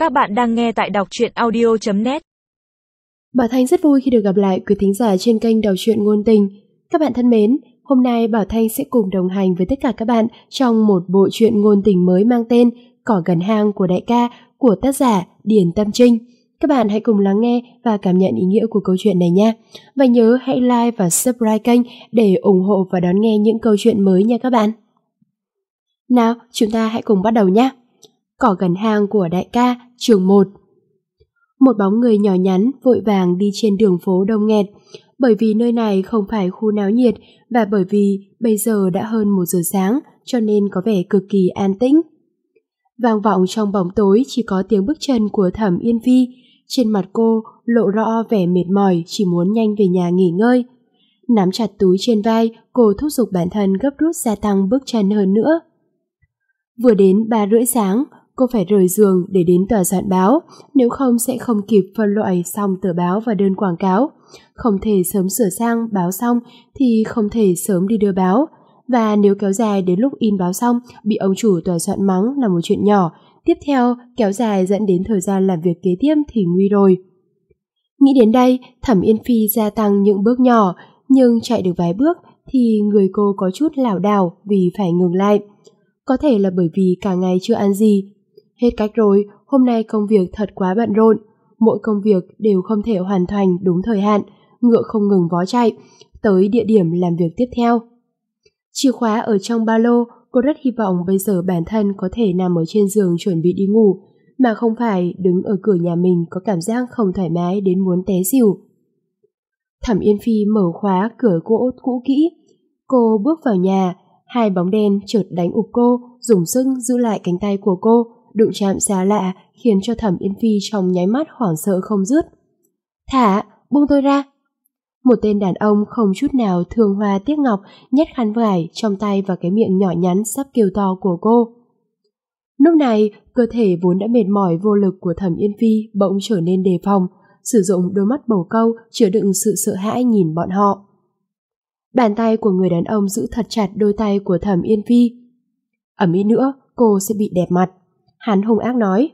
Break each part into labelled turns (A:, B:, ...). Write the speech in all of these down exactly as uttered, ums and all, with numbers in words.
A: Các bạn đang nghe tại đọc truyện audio chấm net.
B: Bảo Thanh rất vui khi được gặp lại quý thính giả trên kênh Đọc truyện ngôn tình. Các bạn thân mến, hôm nay Bảo Thanh sẽ cùng đồng hành với tất cả các bạn trong một bộ truyện ngôn tình mới mang tên Cỏ gần hang của đại ca của tác giả Điền Tâm Trinh. Các bạn hãy cùng lắng nghe và cảm nhận ý nghĩa của câu chuyện này nha. Và nhớ hãy like và subscribe kênh để ủng hộ và đón nghe những câu chuyện mới nha các bạn. Nào, chúng ta hãy cùng bắt đầu nhé. Cỏ gần hang của đại ca, chương một. Một bóng người nhỏ nhắn vội vàng đi trên đường phố đông nghẹt, bởi vì nơi này không phải khu náo nhiệt và bởi vì bây giờ đã hơn một giờ sáng cho nên có vẻ cực kỳ an tĩnh. Vang vọng trong bóng tối chỉ có tiếng bước chân của Thẩm Yên Phi, trên mặt cô lộ rõ vẻ mệt mỏi chỉ muốn nhanh về nhà nghỉ ngơi. Nắm chặt túi trên vai, cô thúc giục bản thân gấp rút gia tăng bước chân hơn nữa. Vừa đến ba rưỡi sáng, cô phải rời giường để đến tòa soạn báo, nếu không sẽ không kịp phân loại xong tờ báo và đơn quảng cáo. Không thể sớm sửa sang báo xong thì không thể sớm đi đưa báo, và nếu kéo dài đến lúc in báo xong bị ông chủ tòa soạn mắng là một chuyện nhỏ, tiếp theo kéo dài dẫn đến thời gian làm việc kế tiếp thì nguy rồi. Nghĩ đến đây, Thẩm Yên Phi gia tăng những bước nhỏ, nhưng chạy được vài bước thì người cô có chút lảo đảo vì phải ngừng lại. Có thể là bởi vì cả ngày chưa ăn gì. Hết cách rồi, hôm nay công việc thật quá bận rộn. Mỗi công việc đều không thể hoàn thành đúng thời hạn, ngựa không ngừng vó chạy, tới địa điểm làm việc tiếp theo. Chìa khóa ở trong ba lô, cô rất hy vọng bây giờ bản thân có thể nằm ở trên giường chuẩn bị đi ngủ, mà không phải đứng ở cửa nhà mình có cảm giác không thoải mái đến muốn té xỉu. Thẩm Yên Phi mở khóa cửa gỗ cũ kỹ. Cô bước vào nhà, hai bóng đen chợt đánh ụp cô, dùng sức giữ lại cánh tay của cô, đụng chạm xa lạ khiến cho Thẩm Yên Phi trong nháy mắt hoảng sợ không dứt. Thả, buông tôi ra. Một tên đàn ông không chút nào thương hoa tiếc ngọc nhét khăn vải trong tay vào cái miệng nhỏ nhắn sắp kêu to của cô. Lúc này, cơ thể vốn đã mệt mỏi vô lực của Thẩm Yên Phi bỗng trở nên đề phòng, sử dụng đôi mắt bầu câu chứa đựng sự sợ hãi nhìn bọn họ. Bàn tay của người đàn ông giữ thật chặt đôi tay của Thẩm Yên Phi. Ầm ĩ nữa, cô sẽ bị đẹp mặt. Hắn hung ác nói.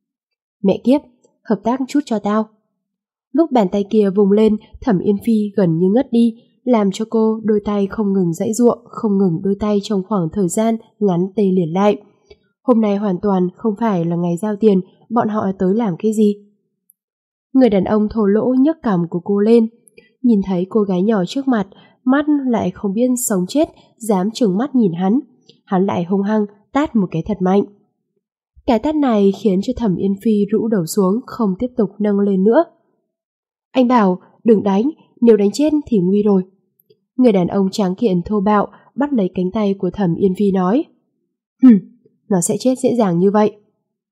B: Mẹ kiếp, hợp tác chút cho tao. Lúc bàn tay kia vùng lên, Thẩm Yên Phi gần như ngất đi, làm cho cô đôi tay không ngừng giãy giụa, không ngừng đôi tay trong khoảng thời gian ngắn tê liệt lại. Hôm nay hoàn toàn không phải là ngày giao tiền, bọn họ tới làm cái gì? Người đàn ông thô lỗ nhấc cằm của cô lên, nhìn thấy cô gái nhỏ trước mặt, mắt lại không biết sống chết, dám trừng mắt nhìn hắn. Hắn lại hung hăng tát một cái thật mạnh. Cái tát này khiến cho Thẩm Yên Phi rũ đầu xuống, không tiếp tục nâng lên nữa. Anh bảo, đừng đánh, nếu đánh chết thì nguy rồi. Người đàn ông tráng kiện thô bạo bắt lấy cánh tay của Thẩm Yên Phi nói. Hừm, nó sẽ chết dễ dàng như vậy.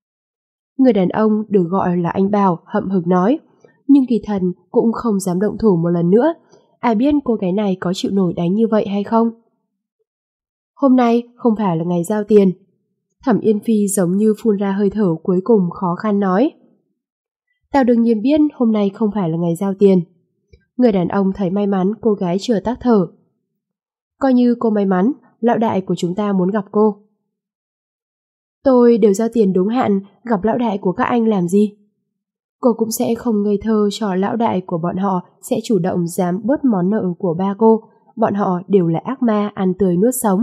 B: Người đàn ông được gọi là anh Bảo hậm hực nói, nhưng kỳ thần cũng không dám động thủ một lần nữa. Ai biết cô gái này có chịu nổi đánh như vậy hay không? Hôm nay không phải là ngày giao tiền. Thẩm Yên Phi giống như phun ra hơi thở cuối cùng khó khăn nói. Tao đương nhiên biết hôm nay không phải là ngày giao tiền. Người đàn ông thấy may mắn cô gái chưa tắc thở. Coi như cô may mắn, lão đại của chúng ta muốn gặp cô. Tôi đều giao tiền đúng hạn, gặp lão đại của các anh làm gì? Cô cũng sẽ không ngây thơ cho lão đại của bọn họ sẽ chủ động dám bớt món nợ của ba cô. Bọn họ đều là ác ma ăn tươi nuốt sống.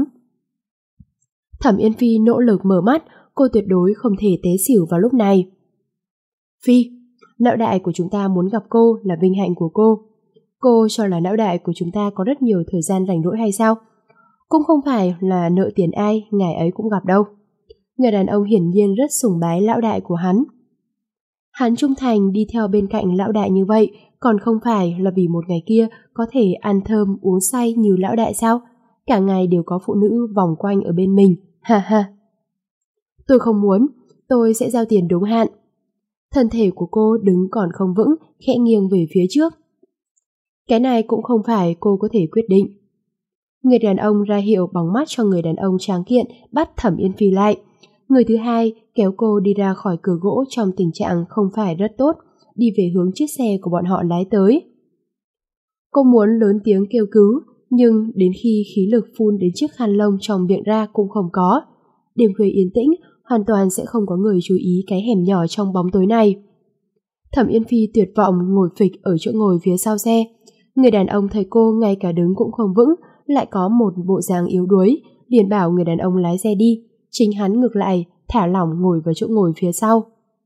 B: Thẩm Yên Phi nỗ lực mở mắt, cô tuyệt đối không thể té xỉu vào lúc này. Phi, lão đại của chúng ta muốn gặp cô là vinh hạnh của cô. Cô cho là lão đại của chúng ta có rất nhiều thời gian rảnh rỗi hay sao? Cũng không phải là nợ tiền ai, ngày ấy cũng gặp đâu. Người đàn ông hiển nhiên rất sùng bái lão đại của hắn. Hắn trung thành đi theo bên cạnh lão đại như vậy, còn không phải là vì một ngày kia có thể ăn thơm uống say như lão đại sao? Cả ngày đều có phụ nữ vòng quanh ở bên mình, ha ha. Tôi không muốn, tôi sẽ giao tiền đúng hạn. Thân thể của cô đứng còn không vững, khẽ nghiêng về phía trước. Cái này cũng không phải cô có thể quyết định. Người đàn ông ra hiệu bằng mắt cho người đàn ông tráng kiện bắt Thẩm Yên Phi lại. Người thứ hai kéo cô đi ra khỏi cửa gỗ trong tình trạng không phải rất tốt, đi về hướng chiếc xe của bọn họ lái tới. Cô muốn lớn tiếng kêu cứu, nhưng đến khi khí lực phun đến chiếc khăn lông trong miệng ra cũng không có. Đêm khuya yên tĩnh, hoàn toàn sẽ không có người chú ý cái hẻm nhỏ trong bóng tối này. Thẩm Yên Phi tuyệt vọng ngồi phịch ở chỗ ngồi phía sau xe. Người đàn ông thấy cô ngay cả đứng cũng không vững, lại có một bộ dáng yếu đuối, liền bảo người đàn ông lái xe đi, chính hắn ngược lại thả lỏng ngồi vào chỗ ngồi phía sau.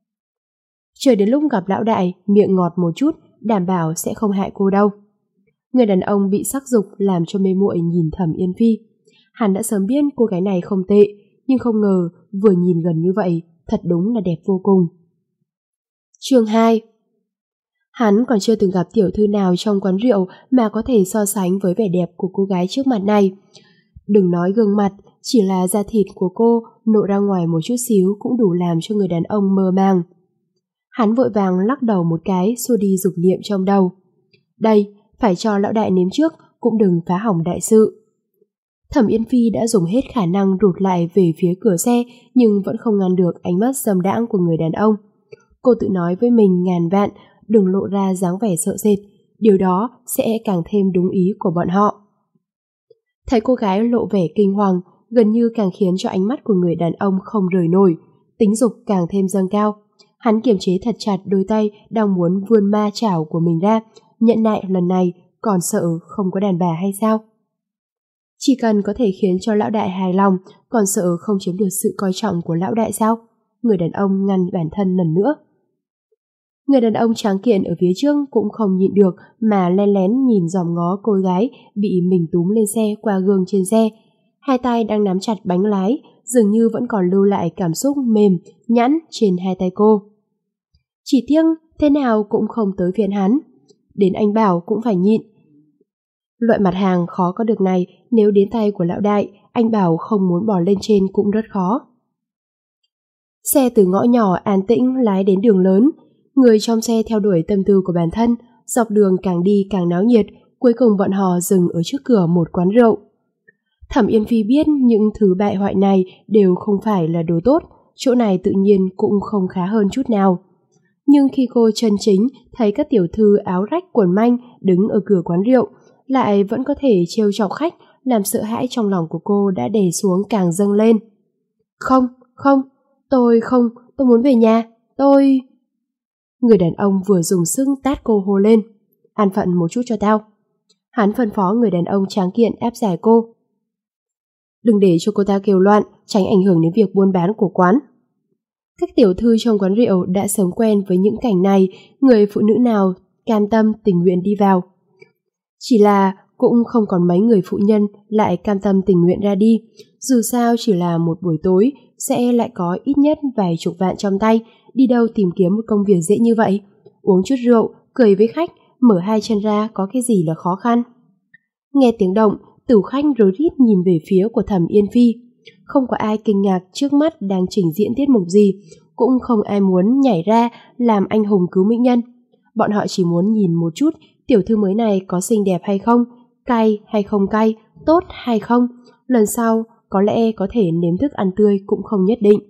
B: Chờ đến lúc gặp lão đại, miệng ngọt một chút, đảm bảo sẽ không hại cô đâu. Người đàn ông bị sắc dục làm cho mê muội nhìn Thẩm Yên Phi. Hắn đã sớm biết cô gái này không tệ, nhưng không ngờ vừa nhìn gần như vậy, thật đúng là đẹp vô cùng. Chương hai. Hắn còn chưa từng gặp tiểu thư nào trong quán rượu mà có thể so sánh với vẻ đẹp của cô gái trước mặt này. Đừng nói gương mặt, chỉ là da thịt của cô nộ ra ngoài một chút xíu cũng đủ làm cho người đàn ông mơ màng. Hắn vội vàng lắc đầu một cái, xua đi dục niệm trong đầu. Đây, phải cho lão đại nếm trước, cũng đừng phá hỏng đại sự. Thẩm Yên Phi đã dùng hết khả năng rụt lại về phía cửa xe, nhưng vẫn không ngăn được ánh mắt dâm đãng của người đàn ông. Cô tự nói với mình ngàn vạn, đừng lộ ra dáng vẻ sợ sệt, điều đó sẽ càng thêm đúng ý của bọn họ. Thấy cô gái lộ vẻ kinh hoàng, gần như càng khiến cho ánh mắt của người đàn ông không rời nổi, tính dục càng thêm dâng cao. Hắn kiềm chế thật chặt đôi tay đang muốn vươn ma chảo của mình ra, nhận lại lần này còn sợ không có đàn bà hay sao? Chỉ cần có thể khiến cho lão đại hài lòng, còn sợ không chiếm được sự coi trọng của lão đại sao? Người đàn ông ngăn bản thân lần nữa. Người đàn ông tráng kiện ở phía trước cũng không nhịn được mà len lén nhìn dòm ngó cô gái bị mình túm lên xe qua gương trên xe. Hai tay đang nắm chặt bánh lái, dường như vẫn còn lưu lại cảm xúc mềm, nhẵn trên hai tay cô. Chỉ tiếc thế nào cũng không tới phiên hắn. Đến anh bảo cũng phải nhịn. Loại mặt hàng khó có được này, nếu đến tay của lão đại, anh bảo không muốn bỏ lên trên cũng rất khó. Xe từ ngõ nhỏ an tĩnh lái đến đường lớn. Người trong xe theo đuổi tâm tư của bản thân, dọc đường càng đi càng náo nhiệt, cuối cùng bọn họ dừng ở trước cửa một quán rượu. Thẩm Yên Phi biết những thứ bại hoại này đều không phải là đồ tốt, chỗ này tự nhiên cũng không khá hơn chút nào. Nhưng khi cô chân chính thấy các tiểu thư áo rách quần manh đứng ở cửa quán rượu, lại vẫn có thể trêu chọc khách, làm sợ hãi trong lòng của cô đã đè xuống càng dâng lên. Không, không, tôi không, tôi muốn về nhà, tôi... Người đàn ông vừa dùng sức tát cô hô lên. An phận một chút cho tao. Hắn phân phó người đàn ông tráng kiện ép giải cô. Đừng để cho cô ta kêu loạn, tránh ảnh hưởng đến việc buôn bán của quán. Các tiểu thư trong quán rượu đã sớm quen với những cảnh này, người phụ nữ nào cam tâm tình nguyện đi vào. Chỉ là cũng không còn mấy người phụ nhân lại cam tâm tình nguyện ra đi. Dù sao chỉ là một buổi tối, sẽ lại có ít nhất vài chục vạn trong tay, đi đâu tìm kiếm một công việc dễ như vậy. Uống chút rượu, cười với khách, mở hai chân ra có cái gì là khó khăn. Nghe tiếng động, tử khách rối rít nhìn về phía của Thẩm Yên Phi. Không có ai kinh ngạc trước mắt đang trình diễn tiết mục gì, cũng không ai muốn nhảy ra làm anh hùng cứu mỹ nhân. Bọn họ chỉ muốn nhìn một chút tiểu thư mới này có xinh đẹp hay không, cay hay không cay, tốt hay không. Lần sau có lẽ có thể nếm thức ăn tươi cũng không nhất định.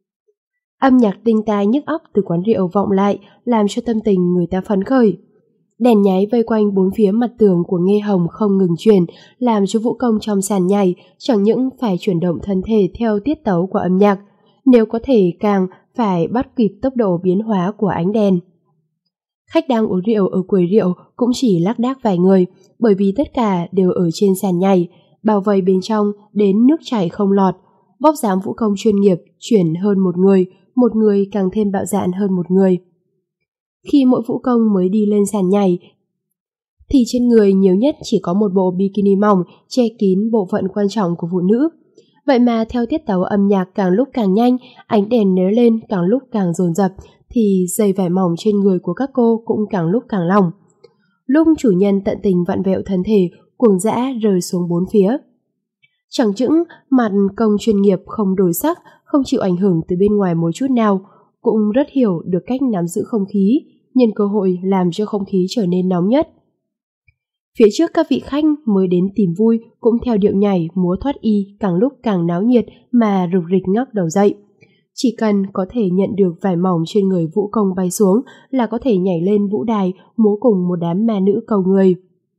B: Âm nhạc đinh tai nhức óc từ quán rượu vọng lại, làm cho tâm tình người ta phấn khởi. Đèn nháy vây quanh bốn phía mặt tường của Nghê Hồng không ngừng chuyển, làm cho vũ công trong sàn nhảy chẳng những phải chuyển động thân thể theo tiết tấu của âm nhạc, nếu có thể càng phải bắt kịp tốc độ biến hóa của ánh đèn. Khách đang uống rượu ở quầy rượu cũng chỉ lác đác vài người, bởi vì tất cả đều ở trên sàn nhảy, bao vây bên trong đến nước chảy không lọt. Vóc dáng vũ công chuyên nghiệp chuyển hơn một người, một người càng thêm bạo dạn hơn một người. Khi mỗi vũ công mới đi lên sàn nhảy, thì trên người nhiều nhất chỉ có một bộ bikini mỏng che kín bộ phận quan trọng của phụ nữ. Vậy mà theo tiết tấu âm nhạc càng lúc càng nhanh, ánh đèn nới lên càng lúc càng dồn dập, thì dây vải mỏng trên người của các cô cũng càng lúc càng lỏng. Lúc chủ nhân tận tình vặn vẹo thân thể, cuồng dã rơi xuống bốn phía. Chẳng chững mặt công chuyên nghiệp không đổi sắc, không chịu ảnh hưởng từ bên ngoài một chút nào, cũng rất hiểu được cách nắm giữ không khí, nhân cơ hội làm cho không khí trở nên nóng nhất. Phía trước các vị khách mới đến tìm vui cũng theo điệu nhảy múa thoát y càng lúc càng náo nhiệt mà rục rịch ngóc đầu dậy. Chỉ cần có thể nhận được vải mỏng trên người vũ công bay xuống là có thể nhảy lên vũ đài múa cùng một đám ma nữ cầu người.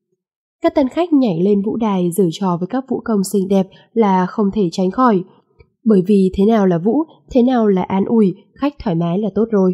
B: Các tân khách nhảy lên vũ đài giở trò với các vũ công xinh đẹp là không thể tránh khỏi. Bởi vì thế nào là vũ, thế nào là an ủi, khách thoải mái là tốt rồi.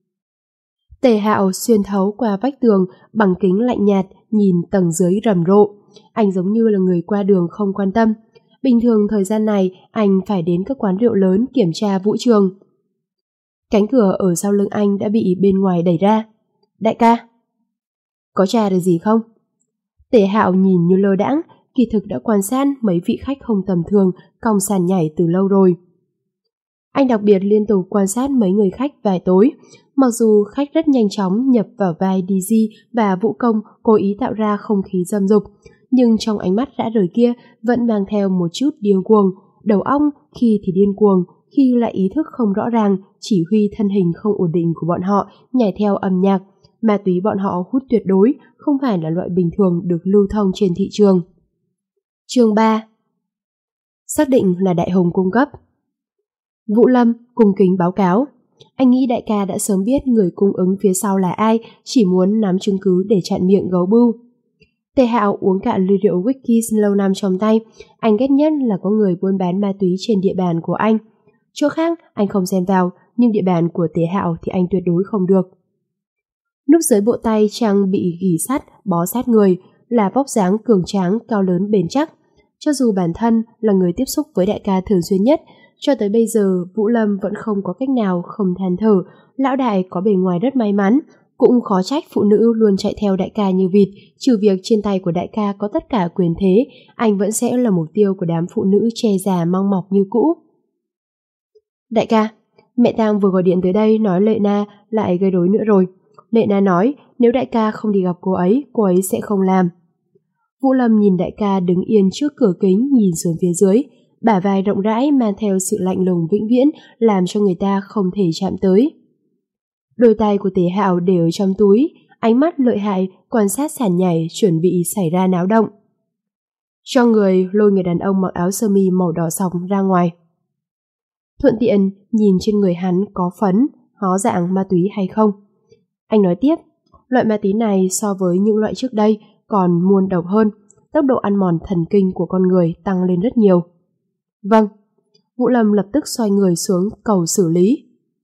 B: Tề Hạo xuyên thấu qua vách tường bằng kính lạnh nhạt nhìn tầng dưới rầm rộ. Anh giống như là người qua đường không quan tâm. Bình thường thời gian này anh phải đến các quán rượu lớn kiểm tra vũ trường. Cánh cửa ở sau lưng anh đã bị bên ngoài đẩy ra. Đại ca, có trà được gì không? Tề Hạo nhìn như lơ đãng, kỳ thực đã quan sát mấy vị khách không tầm thường cong sàn nhảy từ lâu rồi. Anh đặc biệt liên tục quan sát mấy người khách vài tối, mặc dù khách rất nhanh chóng nhập vào vai đê giê và vũ công cố ý tạo ra không khí dâm dục, nhưng trong ánh mắt rã rời kia vẫn mang theo một chút điên cuồng, đầu óc khi thì điên cuồng, khi lại ý thức không rõ ràng, chỉ huy thân hình không ổn định của bọn họ nhảy theo âm nhạc. Ma túy bọn họ hút tuyệt đối, không phải là loại bình thường được lưu thông trên thị trường. Chương ba. Xác định là Đại Hùng cung cấp. Vũ Lâm cung kính báo cáo. Anh nghĩ đại ca đã sớm biết người cung ứng phía sau là ai, chỉ muốn nắm chứng cứ để chặn miệng gấu bưu. Tề Hạo uống cạn ly rượu whisky lâu năm trong tay. Anh ghét nhất là có người buôn bán ma túy trên địa bàn của anh. Chỗ khác anh không xen vào, nhưng địa bàn của Tề Hạo thì anh tuyệt đối không được. Núp dưới bộ tay trang bị gỉ sắt, bó sát người, là vóc dáng cường tráng, cao lớn bền chắc. Cho dù bản thân là người tiếp xúc với đại ca thường xuyên nhất, cho tới bây giờ Vũ Lâm vẫn không có cách nào không than thở. Lão đại có bề ngoài rất may mắn, cũng khó trách phụ nữ luôn chạy theo đại ca như vịt. Trừ việc trên tay của đại ca có tất cả quyền thế, anh vẫn sẽ là mục tiêu của đám phụ nữ che già mong mọc như cũ. Đại ca, mẹ Tang vừa gọi điện tới đây nói Lệ Na lại gây rối nữa rồi. Lệ Na nói nếu đại ca không đi gặp cô ấy, cô ấy sẽ không làm. Vũ Lâm nhìn đại ca đứng yên trước cửa kính nhìn xuống phía dưới, bả vai rộng rãi mang theo sự lạnh lùng vĩnh viễn làm cho người ta không thể chạm tới. Đôi tay của Tề Hạo để ở trong túi, ánh mắt lợi hại quan sát sàn nhảy chuẩn bị xảy ra náo động. Cho người lôi người đàn ông mặc áo sơ mi màu đỏ sọc ra ngoài. Thuận tiện nhìn trên người hắn có phấn, hó dạng ma túy hay không. Anh nói tiếp, loại ma túy này so với những loại trước đây còn muôn độc hơn, tốc độ ăn mòn thần kinh của con người tăng lên rất nhiều. Vâng. Vũ Lâm lập tức xoay người xuống cầu xử lý.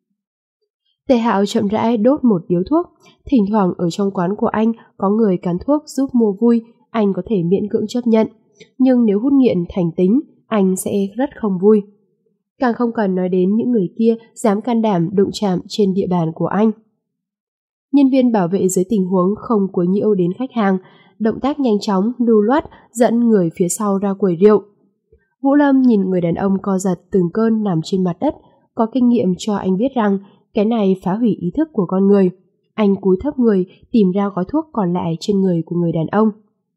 B: Tề Hạo chậm rãi đốt một điếu thuốc. Thỉnh thoảng ở trong quán của anh có người cán thuốc giúp mua vui, anh có thể miễn cưỡng chấp nhận. Nhưng nếu hút nghiện thành tính, anh sẽ rất không vui. Càng không cần nói đến những người kia dám can đảm đụng chạm trên địa bàn của anh. Nhân viên bảo vệ dưới tình huống không quấy nhiễu đến khách hàng, động tác nhanh chóng, lưu loát dẫn người phía sau ra quầy rượu. Vũ Lâm nhìn người đàn ông co giật từng cơn nằm trên mặt đất, có kinh nghiệm cho anh biết rằng cái này phá hủy ý thức của con người. Anh cúi thấp người tìm ra gói thuốc còn lại trên người của người đàn ông.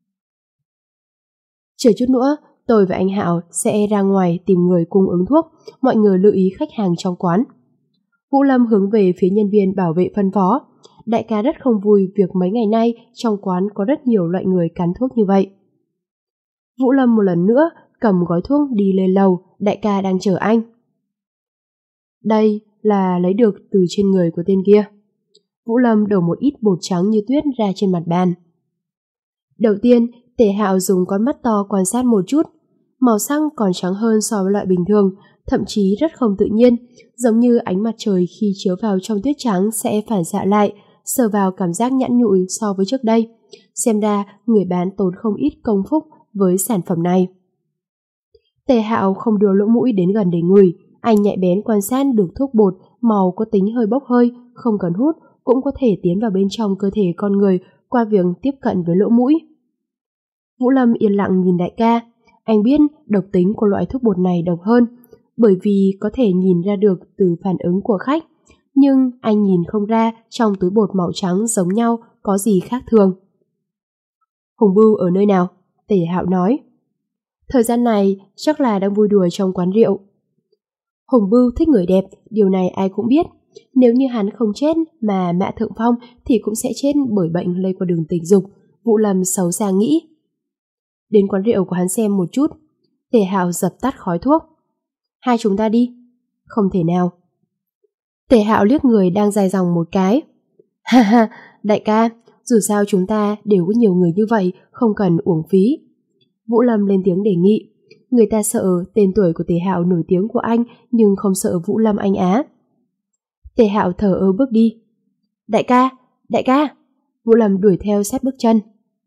B: Chờ chút nữa, tôi và anh Hạo sẽ ra ngoài tìm người cung ứng thuốc, mọi người lưu ý khách hàng trong quán. Vũ Lâm hướng về phía nhân viên bảo vệ phân phó. Đại ca rất không vui việc mấy ngày nay trong quán có rất nhiều loại người cắn thuốc như vậy. Vũ Lâm một lần nữa cầm gói thuốc đi lên lầu, đại ca đang chờ anh. Đây là lấy được từ trên người của tên kia. Vũ Lâm đổ một ít bột trắng như tuyết ra trên mặt bàn. Đầu tiên, Tề Hạo dùng con mắt to quan sát một chút. Màu sắc còn trắng hơn so với loại bình thường, thậm chí rất không tự nhiên, giống như ánh mặt trời khi chiếu vào trong tuyết trắng sẽ phản xạ lại, sờ vào cảm giác nhẵn nhụi so với trước đây. Xem ra người bán tốn không ít công phúc với sản phẩm này. Tề Hạo không đưa lỗ mũi đến gần để ngửi, anh nhạy bén quan sát được thuốc bột màu có tính hơi bốc hơi, không cần hút cũng có thể tiến vào bên trong cơ thể con người qua việc tiếp cận với lỗ mũi. Vũ Lâm yên lặng nhìn đại ca. Anh biết độc tính của loại thuốc bột này độc hơn, bởi vì có thể nhìn ra được từ phản ứng của khách, nhưng anh nhìn không ra trong túi bột màu trắng giống nhau có gì khác thường. Hùng Bưu ở nơi nào? Tề Hạo nói. Thời gian này chắc là đang vui đùa trong quán rượu. Hùng Bưu thích người đẹp, điều này ai cũng biết. Nếu như hắn không chết mà Mã Thượng Phong thì cũng sẽ chết bởi bệnh lây qua đường tình dục. Vũ Lâm xấu xa nghĩ. Đến quán rượu của hắn xem một chút. Tề Hạo dập tắt khói thuốc. Hai chúng ta đi. Không thể nào. Tề Hạo liếc người đang dài dòng một cái. Ha ha, đại ca, dù sao chúng ta đều có nhiều người như vậy, không cần uổng phí. Vũ Lâm lên tiếng đề nghị. Người ta sợ tên tuổi của Tề Hạo nổi tiếng của anh, nhưng không sợ Vũ Lâm anh á. Tề Hạo thở ơ bước đi. Đại ca, đại ca! Vũ Lâm đuổi theo sát bước chân.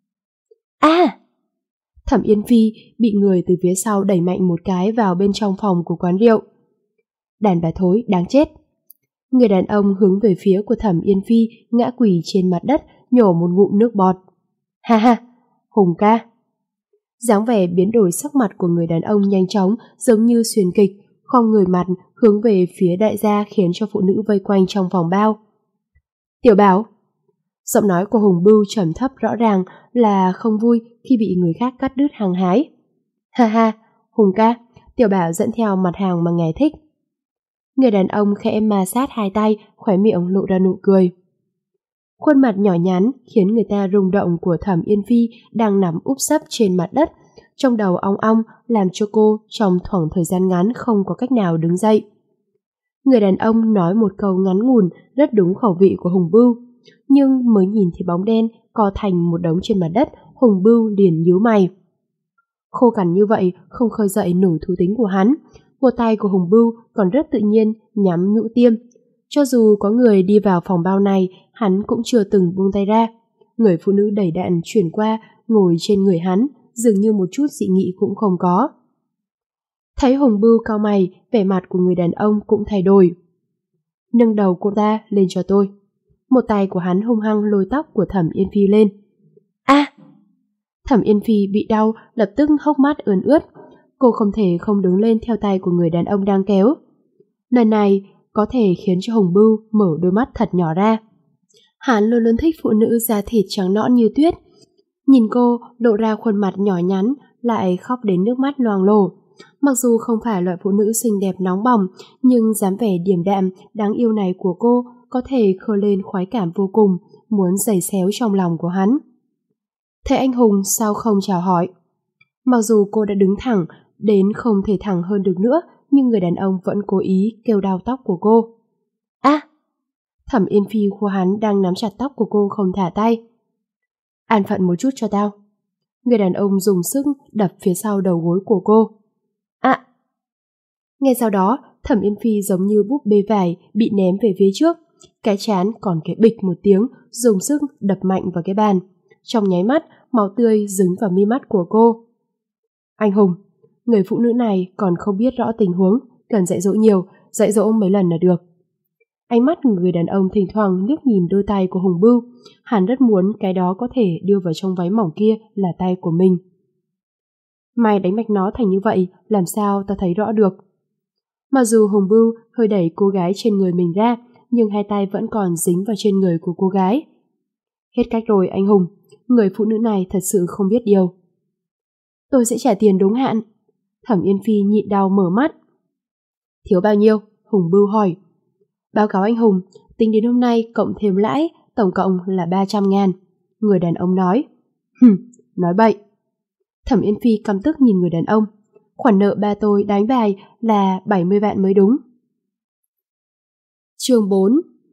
B: À! Thẩm Yên Phi bị người từ phía sau đẩy mạnh một cái vào bên trong phòng của quán rượu. Đàn bà thối, đáng chết! Người đàn ông hướng về phía của Thẩm Yên Phi ngã quỳ trên mặt đất, nhổ một ngụm nước bọt. Ha ha! Hùng ca! Dáng vẻ biến đổi sắc mặt của người đàn ông nhanh chóng, giống như xuyên kịch, khom người mặt hướng về phía đại gia, khiến cho phụ nữ vây quanh trong phòng bao. Tiểu Bảo! Giọng nói của Hùng Bưu trầm thấp rõ ràng là không vui khi bị người khác cắt đứt hăng hái. Ha ha! Hùng ca! Tiểu Bảo dẫn theo mặt hàng mà ngài thích. Người đàn ông khẽ ma sát hai tay, khóe miệng lộ ra nụ cười. Khuôn mặt nhỏ nhắn khiến người ta rung động của Thẩm Yên Phi đang nằm úp sấp trên mặt đất, trong đầu ong ong, làm cho cô trong khoảng thời gian ngắn không có cách nào đứng dậy. Người đàn ông nói một câu ngắn ngủn rất đúng khẩu vị của Hùng Bưu, nhưng mới nhìn thấy bóng đen co thành một đống trên mặt đất, Hùng Bưu liền nhíu mày. Khô cằn như vậy không khơi dậy nổi thú tính của hắn. Một tay của Hùng Bưu còn rất tự nhiên nhắm nhũ tiêm. Cho dù có người đi vào phòng bao này, hắn cũng chưa từng buông tay ra. Người phụ nữ đẩy đạn chuyển qua, ngồi trên người hắn, dường như một chút dị nghị cũng không có. Thấy Hùng Bưu cau mày, vẻ mặt của người đàn ông cũng thay đổi. Nâng đầu cô ta lên cho tôi. Một tay của hắn hung hăng lôi tóc của Thẩm Yên Phi lên. A! Thẩm Yên Phi bị đau, lập tức hốc mắt ươn ướt. Cô không thể không đứng lên theo tay của người đàn ông đang kéo. Lần này có thể khiến cho Hùng Bưu mở đôi mắt thật nhỏ ra. Hắn luôn luôn thích phụ nữ da thịt trắng nõn như tuyết. Nhìn cô lộ ra khuôn mặt nhỏ nhắn, lại khóc đến nước mắt loang lổ. Mặc dù không phải loại phụ nữ xinh đẹp nóng bỏng, nhưng dáng vẻ điềm đạm, đáng yêu này của cô có thể khơi lên khoái cảm vô cùng, muốn giày xéo trong lòng của hắn. Thế anh Hùng sao không chào hỏi? Mặc dù cô đã đứng thẳng, đến không thể thẳng hơn được nữa, nhưng người đàn ông vẫn cố ý kêu đau tóc của cô. À! Thẩm Yên Phi của hắn đang nắm chặt tóc của cô không thả tay. An phận một chút cho tao. Người đàn ông dùng sức đập phía sau đầu gối của cô. À! Ngay sau đó, Thẩm Yên Phi giống như búp bê vải bị ném về phía trước. Cái trán còn cái bịch một tiếng, dùng sức đập mạnh vào cái bàn. Trong nháy mắt, máu tươi dính vào mi mắt của cô. Anh Hùng, người phụ nữ này còn không biết rõ tình huống, cần dạy dỗ nhiều, dạy dỗ mấy lần là được. Ánh mắt người đàn ông thỉnh thoảng liếc nhìn đôi tay của Hùng Bưu, hắn rất muốn cái đó có thể đưa vào trong váy mỏng kia là tay của mình. Mày đánh mạch nó thành như vậy, làm sao ta thấy rõ được. Mặc dù Hùng Bưu hơi đẩy cô gái trên người mình ra, nhưng hai tay vẫn còn dính vào trên người của cô gái. Hết cách rồi anh Hùng, người phụ nữ này thật sự không biết điều. Tôi sẽ trả tiền đúng hạn. Thẩm Yên Phi nhịn đau mở mắt. Thiếu bao nhiêu? Hùng Bưu hỏi. Báo cáo anh Hùng, tính đến hôm nay cộng thêm lãi, tổng cộng là ba trăm ngàn. Người đàn ông nói. Hừm, nói bậy. Thẩm Yên Phi căm tức nhìn người đàn ông. Khoản nợ ba tôi đánh bài là bảy mươi vạn mới đúng. Chương bốn.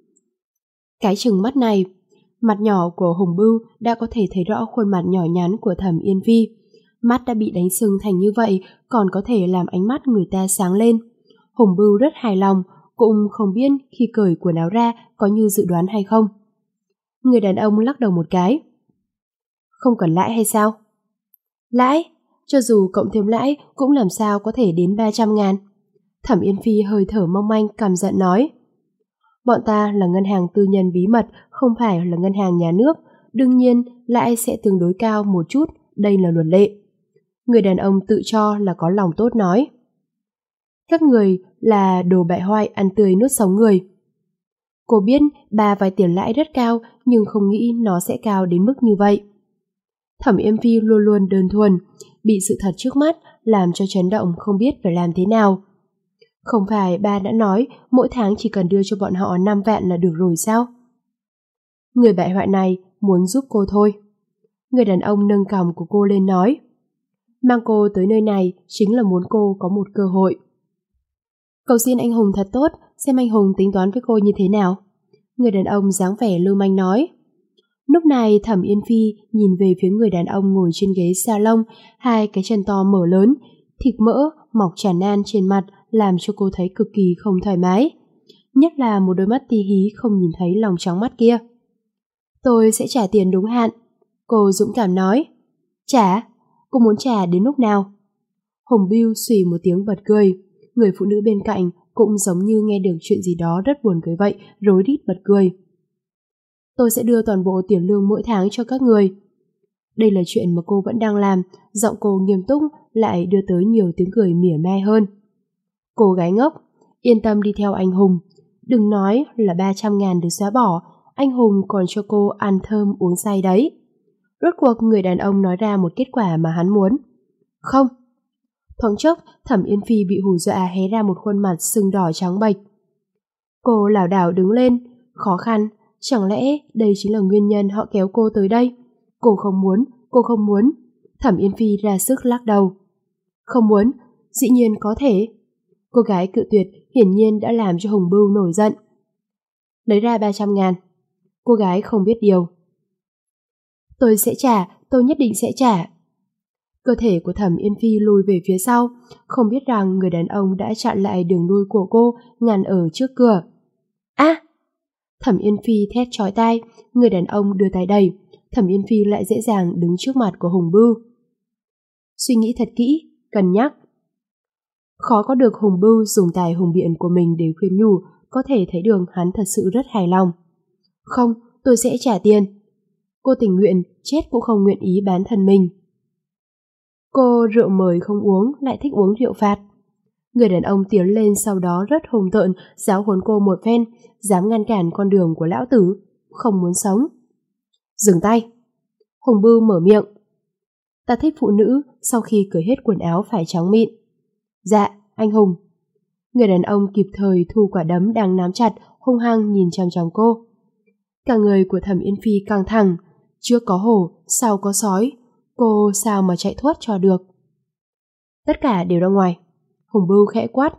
B: Cái chừng mắt này. Mặt nhỏ của Hùng Bưu đã có thể thấy rõ khuôn mặt nhỏ nhắn của Thẩm Yên Phi. Mắt đã bị đánh sưng thành như vậy, còn có thể làm ánh mắt người ta sáng lên. Hùng Bưu rất hài lòng, cũng không biết khi cởi quần áo ra có như dự đoán hay không. Người đàn ông lắc đầu một cái. Không cần lãi hay sao? Lãi? Cho dù cộng thêm lãi cũng làm sao có thể đến ba trăm ngàn. Thẩm Yên Phi hơi thở mong manh căm giận nói. Bọn ta là ngân hàng tư nhân bí mật, không phải là ngân hàng nhà nước. Đương nhiên, lãi sẽ tương đối cao một chút, đây là luật lệ. Người đàn ông tự cho là có lòng tốt nói. Các người là đồ bại hoại ăn tươi nuốt sống người. Cô biết ba vài tiền lãi rất cao, nhưng không nghĩ nó sẽ cao đến mức như vậy. Thẩm Yên Phi luôn luôn đơn thuần, bị sự thật trước mắt làm cho chấn động không biết phải làm thế nào. Không phải ba đã nói mỗi tháng chỉ cần đưa cho bọn họ năm vạn là được rồi sao? Người bại hoại này muốn giúp cô thôi. Người đàn ông nâng cằm của cô lên nói. Mang cô tới nơi này chính là muốn cô có một cơ hội. Cầu xin anh Hùng thật tốt, xem anh Hùng tính toán với cô như thế nào. Người đàn ông dáng vẻ lưu manh nói. Lúc này Thẩm Yên Phi nhìn về phía người đàn ông ngồi trên ghế salon, hai cái chân to mở lớn, thịt mỡ mọc tràn lan trên mặt làm cho cô thấy cực kỳ không thoải mái. Nhất là một đôi mắt tí hí không nhìn thấy lòng trắng mắt kia. Tôi sẽ trả tiền đúng hạn, cô dũng cảm nói. Trả? Cô muốn trả đến lúc nào? Hồng Bưu xùy một tiếng bật cười. Người phụ nữ bên cạnh cũng giống như nghe được chuyện gì đó rất buồn cười vậy, rối rít bật cười. Tôi sẽ đưa toàn bộ tiền lương mỗi tháng cho các người. Đây là chuyện mà cô vẫn đang làm, giọng cô nghiêm túc lại đưa tới nhiều tiếng cười mỉa mai hơn. Cô gái ngốc, yên tâm đi theo anh Hùng. Đừng nói là ba trăm ngàn được xóa bỏ, anh Hùng còn cho cô ăn thơm uống say đấy. Rốt cuộc người đàn ông nói ra một kết quả mà hắn muốn. Không. Thoáng chốc, Thẩm Yên Phi bị hù dọa hé ra một khuôn mặt sưng đỏ trắng bệch. Cô lảo đảo đứng lên, khó khăn, chẳng lẽ đây chính là nguyên nhân họ kéo cô tới đây? Cô không muốn, cô không muốn. Thẩm Yên Phi ra sức lắc đầu. Không muốn, dĩ nhiên có thể. Cô gái cự tuyệt hiển nhiên đã làm cho Hùng Bưu nổi giận. Lấy ra ba trăm ngàn. Cô gái không biết điều. Tôi sẽ trả, tôi nhất định sẽ trả. Cơ thể của Thẩm Yên Phi lùi về phía sau, không biết rằng người đàn ông đã chặn lại đường lui của cô, ngăn ở trước cửa. A! À! Thẩm Yên Phi thét chói tai, người đàn ông đưa tay đẩy, Thẩm Yên Phi lại dễ dàng đứng trước mặt của Hùng Bưu. Suy nghĩ thật kỹ, cân nhắc. Khó có được Hùng Bưu dùng tài hùng biện của mình để khuyên nhủ, có thể thấy được hắn thật sự rất hài lòng. Không, tôi sẽ trả tiền. Cô tình nguyện, chết cũng không nguyện ý bán thân mình. Cô rượu mời không uống, lại thích uống rượu phạt. Người đàn ông tiến lên sau đó rất hùng tợn, giáo huấn cô một phen, dám ngăn cản con đường của lão tử, không muốn sống. Dừng tay. Hùng Bưu mở miệng. Ta thích phụ nữ sau khi cởi hết quần áo phải trắng mịn. Dạ, anh Hùng. Người đàn ông kịp thời thu quả đấm đang nắm chặt, hung hăng nhìn chằm chằm cô. Cả người của Thẩm Yên Phi căng thẳng, trước có hổ, sau có sói, cô sao mà chạy thoát cho được. Tất cả đều ra ngoài. Hùng Bưu khẽ quát.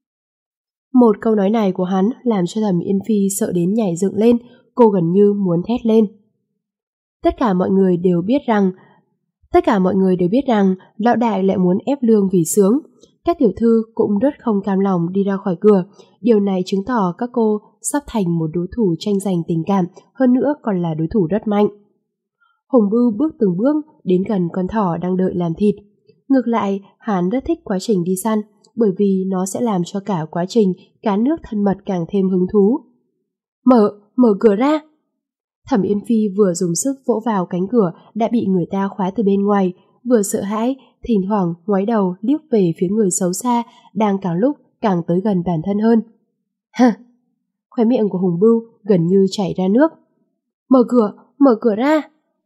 B: Một câu nói này của hắn làm cho Thẩm Yên Phi sợ đến nhảy dựng lên, cô gần như muốn thét lên. Tất cả mọi người đều biết rằng Tất cả mọi người đều biết rằng lão đại lại muốn ép lương vì sướng. Các tiểu thư cũng rất không cam lòng đi ra khỏi cửa. Điều này chứng tỏ các cô sắp thành một đối thủ tranh giành tình cảm, hơn nữa còn là đối thủ rất mạnh. Hùng Bưu bước từng bước đến gần con thỏ đang đợi làm thịt. Ngược lại, hắn rất thích quá trình đi săn, bởi vì nó sẽ làm cho cả quá trình cá nước thân mật càng thêm hứng thú. Mở, mở cửa ra! Thẩm Yên Phi vừa dùng sức vỗ vào cánh cửa đã bị người ta khóa từ bên ngoài, vừa sợ hãi, thỉnh thoảng ngoái đầu liếc về phía người xấu xa đang càng lúc càng tới gần bản thân hơn. Hả? Khóe miệng của Hùng Bưu gần như chảy ra nước. Mở cửa, mở cửa ra!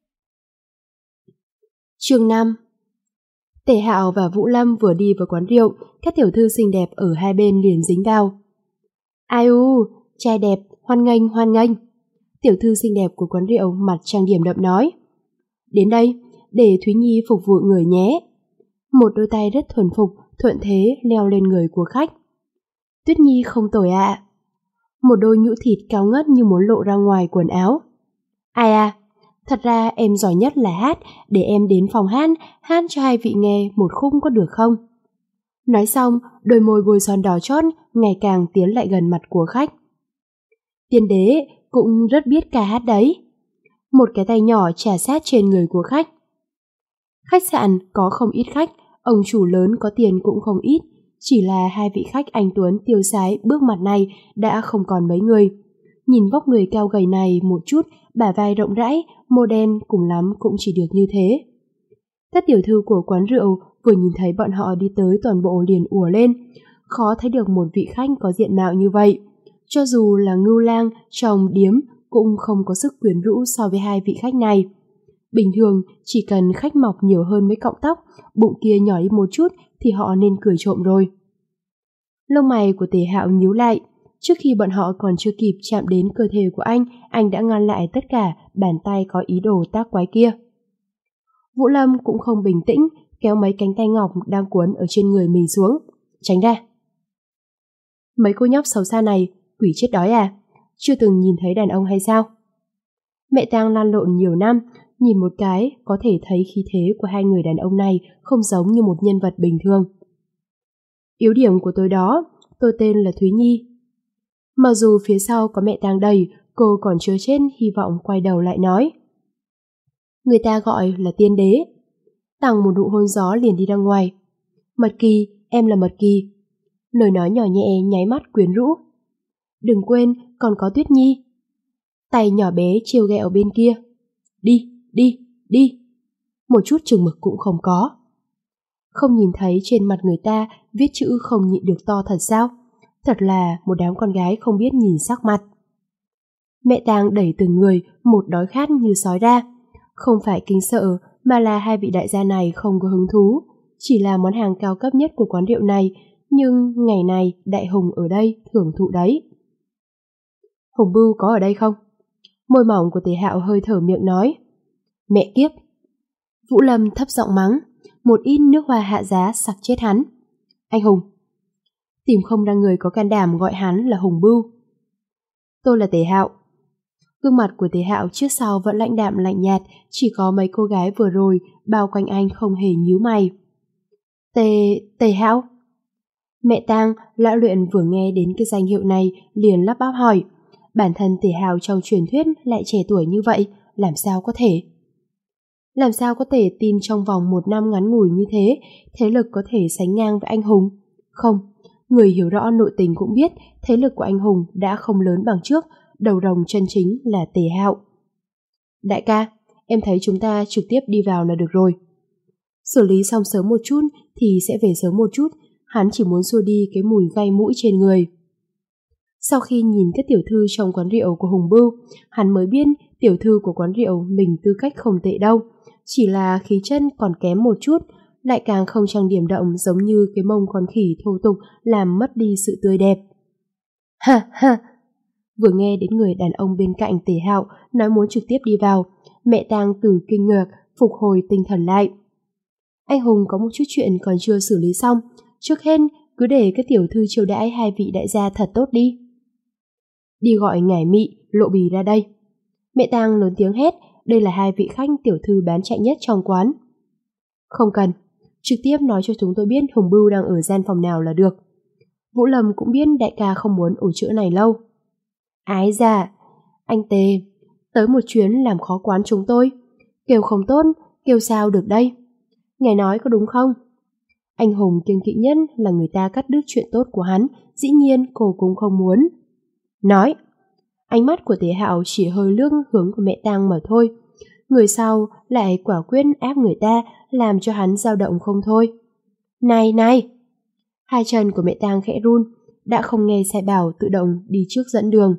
B: Chương năm. Tề Hạo và Vũ Lâm vừa đi vào quán rượu, các tiểu thư xinh đẹp ở hai bên liền dính vào. Ai u, trai đẹp, hoan nghênh, hoan nghênh. Tiểu thư xinh đẹp của quán rượu mặt trang điểm đậm nói. Đến đây, để Thúy Nhi phục vụ người nhé. Một đôi tay rất thuần phục, thuận thế leo lên người của khách. Tuyết Nhi không tồi ạ. À. Một đôi nhũ thịt cao ngất như muốn lộ ra ngoài quần áo. Ai à, thật ra em giỏi nhất là hát, để em đến phòng hát, hát cho hai vị nghe một khúc có được không? Nói xong, đôi môi bôi son đỏ chót ngày càng tiến lại gần mặt của khách. Tiên đế cũng rất biết ca hát đấy. Một cái tay nhỏ trà sát trên người của khách. Khách sạn có không ít khách, ông chủ lớn có tiền cũng không ít, chỉ là hai vị khách anh tuấn tiêu sái bước mặt này đã không còn mấy người. Nhìn vóc người cao gầy này một chút, bả vai rộng rãi, mô đen cùng lắm cũng chỉ được như thế. Các tiểu thư của quán rượu vừa nhìn thấy bọn họ đi tới toàn bộ liền ùa lên, khó thấy được một vị khách có diện mạo như vậy. Cho dù là ngưu lang, chồng điếm cũng không có sức quyến rũ so với hai vị khách này. Bình thường, chỉ cần khách mọc nhiều hơn mấy cọng tóc, bụng kia nhỏ đi một chút thì họ nên cười trộm rồi. Lông mày của Tề Hạo nhíu lại. Trước khi bọn họ còn chưa kịp chạm đến cơ thể của anh, anh đã ngăn lại tất cả bàn tay có ý đồ tác quái kia. Vũ Lâm cũng không bình tĩnh, kéo mấy cánh tay ngọc đang cuốn ở trên người mình xuống. Tránh ra. Mấy cô nhóc xấu xa này, quỷ chết đói à? Chưa từng nhìn thấy đàn ông hay sao? Mẹ tang lăn lộn nhiều năm, nhìn một cái có thể thấy khí thế của hai người đàn ông này không giống như một nhân vật bình thường. Yếu điểm của tôi đó, tôi tên là Thúy Nhi. Mặc dù phía sau có mẹ Tang đầy, cô còn chứa chết hy vọng quay đầu lại nói. Người ta gọi là tiên đế. Tặng một nụ hôn gió liền đi ra ngoài. Mật Kỳ, em là Mật Kỳ. Lời nói nhỏ nhẹ nháy mắt quyến rũ. Đừng quên còn có Tuyết Nhi. Tay nhỏ bé trêu ghẹo bên kia. Đi, đi, đi. Một chút chừng mực cũng không có. Không nhìn thấy trên mặt người ta viết chữ không nhịn được to thật sao? Thật là một đám con gái không biết nhìn sắc mặt. Mẹ Tang đẩy từng người một đói khát như sói ra. Không phải kinh sợ mà là hai vị đại gia này không có hứng thú. Chỉ là món hàng cao cấp nhất của quán rượu này, nhưng ngày này Đại Hùng ở đây thưởng thụ đấy. Hùng Bưu có ở đây không? Môi mỏng của Tề Hạo hơi thở miệng nói. Mẹ kiếp! Vũ Lâm thấp giọng mắng, một ít nước hoa hạ giá sặc chết hắn. Anh Hùng! Tìm không ra người có can đảm gọi hắn là Hùng Bưu. Tôi là Tề Hạo. Gương mặt của Tề Hạo trước sau vẫn lãnh đạm lạnh nhạt, chỉ có mấy cô gái vừa rồi bao quanh anh không hề nhíu mày. Tề... Tề Hạo? Mẹ Tang, lão luyện vừa nghe đến cái danh hiệu này liền lắp bắp hỏi. Bản thân Tề Hạo trong truyền thuyết lại trẻ tuổi như vậy, làm sao có thể? Làm sao có thể tin trong vòng một năm ngắn ngủi như thế, thế lực có thể sánh ngang với anh Hùng? Không, người hiểu rõ nội tình cũng biết thế lực của anh Hùng đã không lớn bằng trước, đầu rồng chân chính là Tề Hạo. Đại ca, em thấy chúng ta trực tiếp đi vào là được rồi. Xử lý xong sớm một chút thì sẽ về sớm một chút, hắn chỉ muốn xua đi cái mùi gai mũi trên người. Sau khi nhìn các tiểu thư trong quán rượu của Hùng Bưu, hắn mới biết tiểu thư của quán rượu mình tư cách không tệ đâu, chỉ là khí chân còn kém một chút, lại càng không trang điểm động giống như cái mông con khỉ thô tục làm mất đi sự tươi đẹp. Ha ha! Vừa nghe đến người đàn ông bên cạnh Tề Hạo nói muốn trực tiếp đi vào, mẹ Tang từ kinh ngạc phục hồi tinh thần lại. Anh Hùng có một chút chuyện còn chưa xử lý xong, trước hết cứ để các tiểu thư chiêu đãi hai vị đại gia thật tốt đi. Đi gọi ngải mị, lộ bì ra đây. Mẹ Tang lớn tiếng hét, đây là hai vị khách tiểu thư bán chạy nhất trong quán. Không cần, trực tiếp nói cho chúng tôi biết Hùng Bưu đang ở gian phòng nào là được. Vũ Lâm cũng biết đại ca không muốn ở chỗ này lâu. Ái da, anh Tề, tới một chuyến làm khó quán chúng tôi. Kêu không tốt, kêu sao được đây? Ngài nói có đúng không? Anh Hùng kiêng kỵ nhất là người ta cắt đứt chuyện tốt của hắn, dĩ nhiên cô cũng không muốn. Nói, ánh mắt của Tề Hạo chỉ hơi lướt hướng của mẹ Tang mà thôi. Người sau lại quả quyết ép người ta, làm cho hắn dao động không thôi. Này này! Hai chân của mẹ Tang khẽ run, đã không nghe sai bảo tự động đi trước dẫn đường.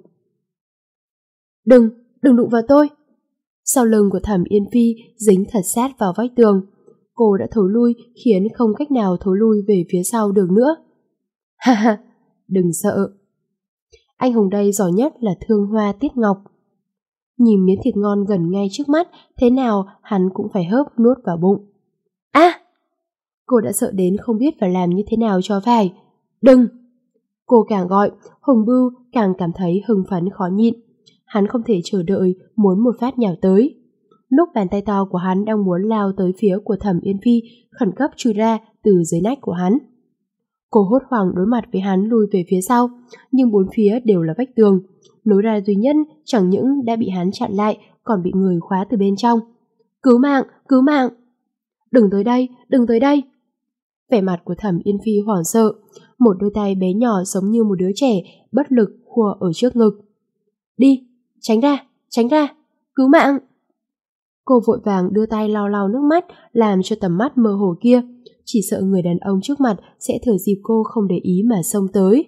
B: Đừng, đừng đụng vào tôi! Sau lưng của Thẩm Yên Phi dính thật sát vào vách tường. Cô đã thối lui khiến không cách nào thối lui về phía sau được nữa. Ha ha, đừng sợ. Anh Hùng đây giỏi nhất là thương hoa tiết ngọc. Nhìn miếng thịt ngon gần ngay trước mắt, thế nào hắn cũng phải hớp nuốt vào bụng. A! À! Cô đã sợ đến không biết phải làm như thế nào cho phải. Đừng! Cô càng gọi, Hùng Bưu càng cảm thấy hưng phấn khó nhịn. Hắn không thể chờ đợi, muốn một phát nhào tới. Lúc bàn tay to của hắn đang muốn lao tới phía của Thẩm Yên Phi, khẩn cấp chui ra từ dưới nách của hắn. Cô hốt hoảng đối mặt với hắn lùi về phía sau, nhưng bốn phía đều là vách tường. Lối ra duy nhất chẳng những đã bị hắn chặn lại, còn bị người khóa từ bên trong. Cứu mạng, cứu mạng! Đừng tới đây, đừng tới đây! Vẻ mặt của Thẩm Yên Phi hoảng sợ, một đôi tay bé nhỏ giống như một đứa trẻ bất lực khua ở trước ngực. Đi, tránh ra, tránh ra, cứu mạng! Cô vội vàng đưa tay lau lau nước mắt, làm cho tầm mắt mơ hồ kia, chỉ sợ người đàn ông trước mặt sẽ thừa dịp cô không để ý mà xông tới.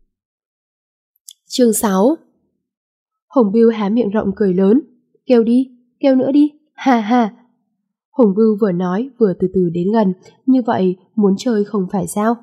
B: Chương sáu. Hùng Bưu há miệng rộng cười lớn. Kêu đi, kêu nữa đi, ha ha. Hùng Bưu vừa nói vừa từ từ đến gần, như vậy muốn chơi không phải sao?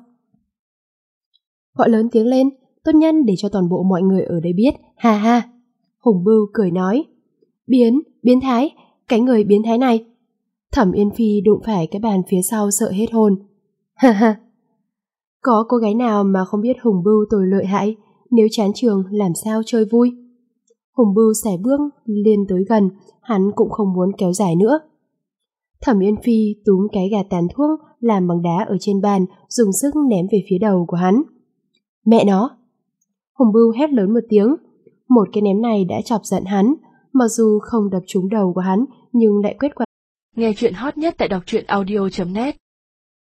B: Gọi lớn tiếng lên, tốt nhất để cho toàn bộ mọi người ở đây biết, ha ha. Hùng Bưu cười nói. Biến, biến thái, cái người biến thái này. Thẩm Yên Phi đụng phải cái bàn phía sau sợ hết hồn. Ha ha. Có cô gái nào mà không biết Hùng Bưu tồi lợi hại, nếu chán trường làm sao chơi vui. Hùng Bưu xài bước lên tới gần, hắn cũng không muốn kéo dài nữa. Thẩm Yên Phi túm cái gạt tàn thuốc làm bằng đá ở trên bàn, dùng sức ném về phía đầu của hắn. Mẹ nó! Hùng Bưu hét lớn một tiếng. Một cái ném này đã chọc giận hắn, mặc dù không đập trúng đầu của hắn nhưng lại quét qua.
A: Nghe chuyện hot nhất tại đọc truyện audio chấm net.